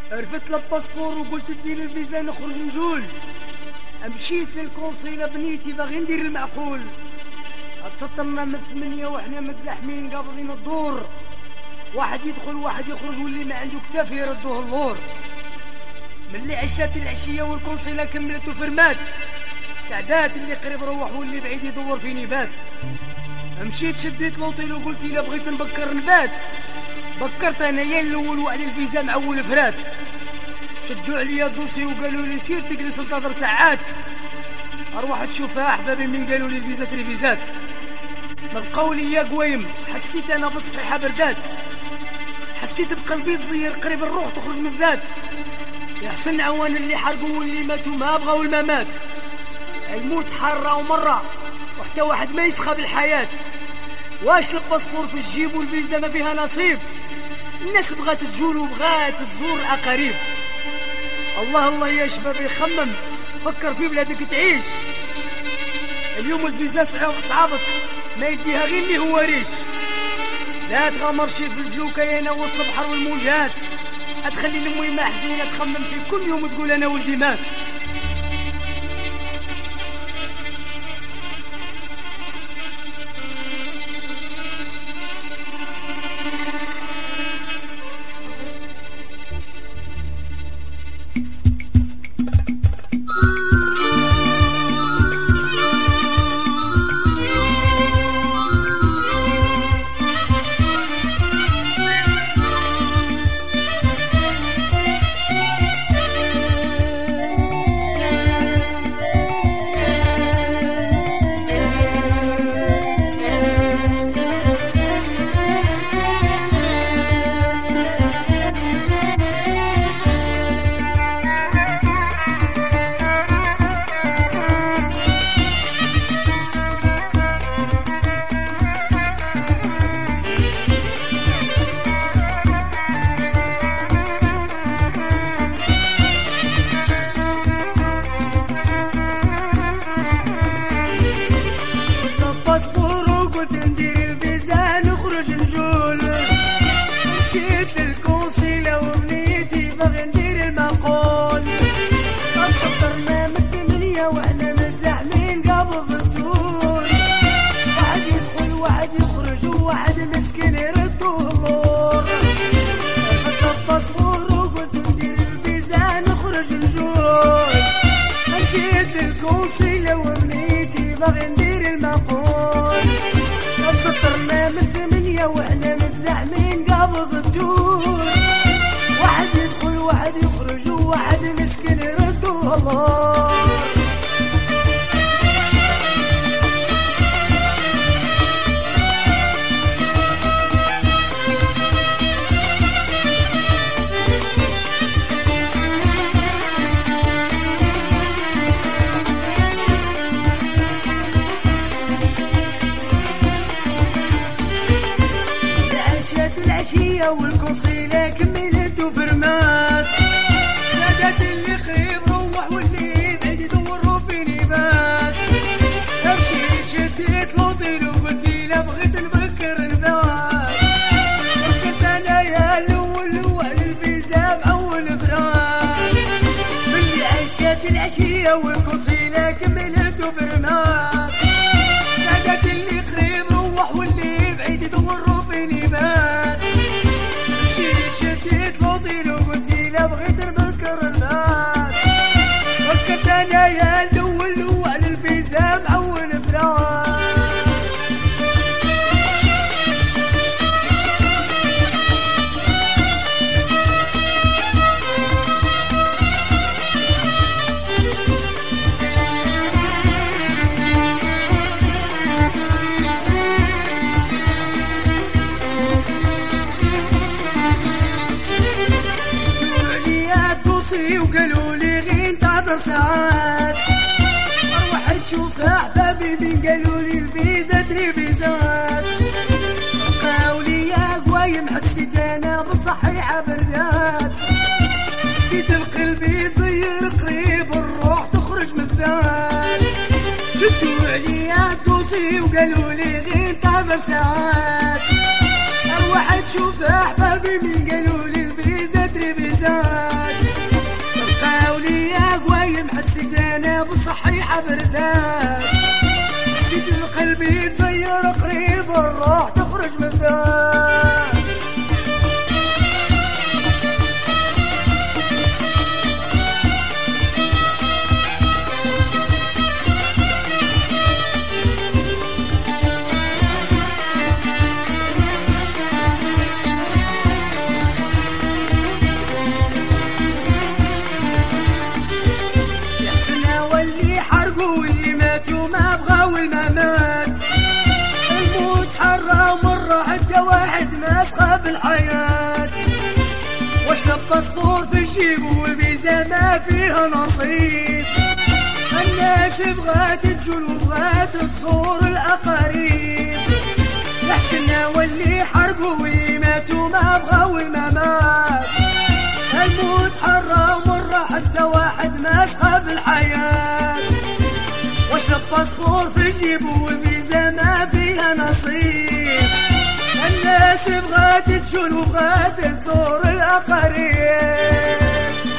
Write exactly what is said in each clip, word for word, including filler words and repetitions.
رفدت الباسبور وقلت ندير الفيزا نخرج نجول. مشيت للكونسيلة بنيتي باغي ندير المعقول. تسطرنا من ثمانية وحنا متزاحمين قابضين الدور، واحد يدخل واحد يخرج واللي ما عنده كتاف يردوه اللور. ملي عشات العشية والكونسيلة كملت وفرمات، سعدات اللي قريب روح واللي بعيد يدور في نبات. مشيت شديت لوطيل وقلت الا بغيت نبكر نبات. بكرت انايا الاول وعلى الفيزا معول فرات. شدوا عليا دوسي وقالوا لي سير تجلس انتظر ساعات. اروح تشوفها احبابي من قالوا لي الفيزا تريفيزات. من قولي يا قويم حسيت انا بالصحيحه بردات. حسيت بقلبي تزير قريب الروح تخرج من الذات. يا حسن عوان اللي حرقوا واللي ماتوا ما بغاو الممات. الموت حاره ومره وحتى واحد ما يسخى بالحياه. واش الباسبور في الجيب والفيزا ما فيها نصيب. الناس بغات تجول وبغات تزور الاقارب. الله الله يا شباب يخمم فكر في بلادك تعيش. اليوم الفيزا صعبت ما يديها غير اللي هو ريش. لا تغامر شي في الفلوكه انا وسط البحر والموجات. اتخلي لامي ما حزينه تخمم في كل يوم تقول انا ولدي مات. مشيت للكونسيلة وبنيتي باغي ندير المعقول. شطرنا من الدنيا وحنا متزاحمين قابض الدور. واحد يدخل واحد يخرج وواحد مسكين يردوه اللور. خدت الباسبور وقلت ندير الفيزا نخرج نجول. مشيت للكونسيلة وبنيتي باغي ندير المعقول. شطرنا من الدنيا وحنا متزاحمين قابض الدور. واحد يدخل واحد يخرج وواحد مسكين يردوه الله. العشية والكونسيلة كملت وفرمات. سادات اللي قريب روح واللي بعيد يدوروا في نبات. مشيت شديت لوطيل وقلت لا بغيت نبكر نبات. ركبت انايا الاول وعلى الفيزا معول فرات. ملي عشات العشية والكونسيلة كملت وفرمات. سادات اللي قريب روح واللي بعيد يدوروا في نبات. شديت لوطيل وقلت لا بغيت نبكر الناس. ركبت انايا الاول وعلى الفيزا معول فرات. وقالوا لي غير انتظر ساعات. اروح تشوف احبابي من قالوا لي الفيزا تريفيزات. بقاو لي يا قوايم حسيت انا بالصحيحه بردات. حسيت القلب يطير قريب الروح تخرج من الذات. شدوا عليا الدوسي وقالوا لي غير انتظر ساعات. اروح تشوف احبابي من قالوا لي الفيزا تريفيزات. ساعة بردان حسيت ان قلبي يتغير قريب الروح تخرج من ذاك واللي ماتوا ما بغاو الممات الموت حرة مرة حتى واحد ما سخاف الحياة واش باسبور في جيبه والفيزا ما فيها نصيب الناس بغات تجول وبغات تصور الأقاريب لحسنا واللي حرقوا واللي ماتوا ما بغاو الممات الموت حرة مرة حتى واحد ما سخاف الحياة واش الباسبور في جيبه والفيزا ما فيها نصيب الناس بغات تجول وبغات تزور الأقاريب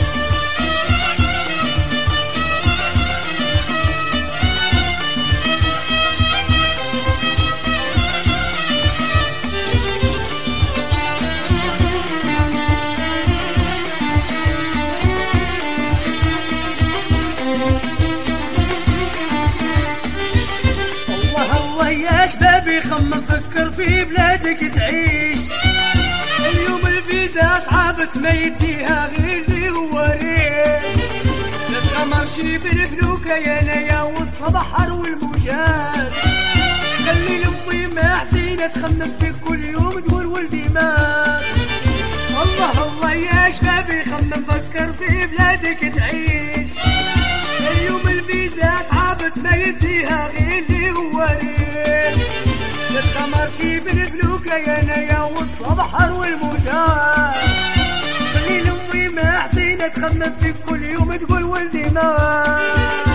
يا شبابي خمم فكر في بلادك تعيش اليوم الفيزا صعبت ما يديها غير اللي هو ريح نتغمر شي بالفلوكة يا نايا وسط بحر والموجات خلي لأمي ما حسينة تخمم فيك كل يوم تقول ولدي مات الله الله يا شبابي خمم فكر في بلادك تعيش اليوم الفيزا صعبت ما يديها غير اللي هو ريح نتغمر شي بالفلوكة يا نايا وسط بحر والموجات خلي لأمي ما حسينة تخمم فيك كل يوم تقول ولدي مات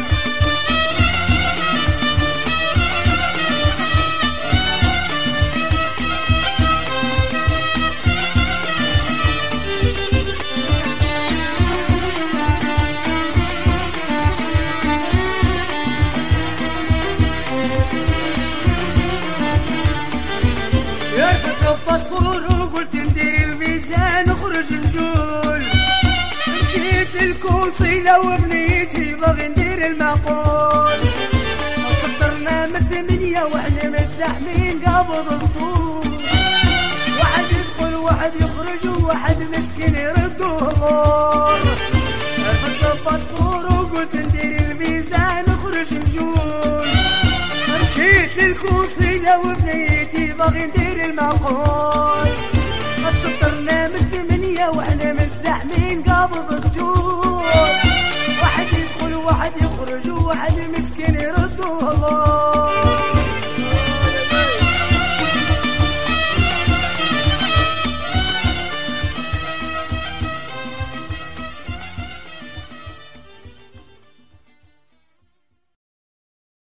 باسبور وقلت ندير الفيزا نخرج نجول مشيت للكونسيلة وبنيتي باغي ندير المعقول صدرنا من ثمانية واحنا متزاحمين قابض الطول واحد يدخل واحد يخرج وواحد مسكين يردو غور اخذت الباسبور وقلت ندير الفيزا نخرج نجول مشيت للكونسيلة وبنيتي باغي ندير المعقول قد صدرنا من ثمانية واحنا متزاحمين قابض الطول واحد يدخل واحد يخرج وواحد مسكين يردو الله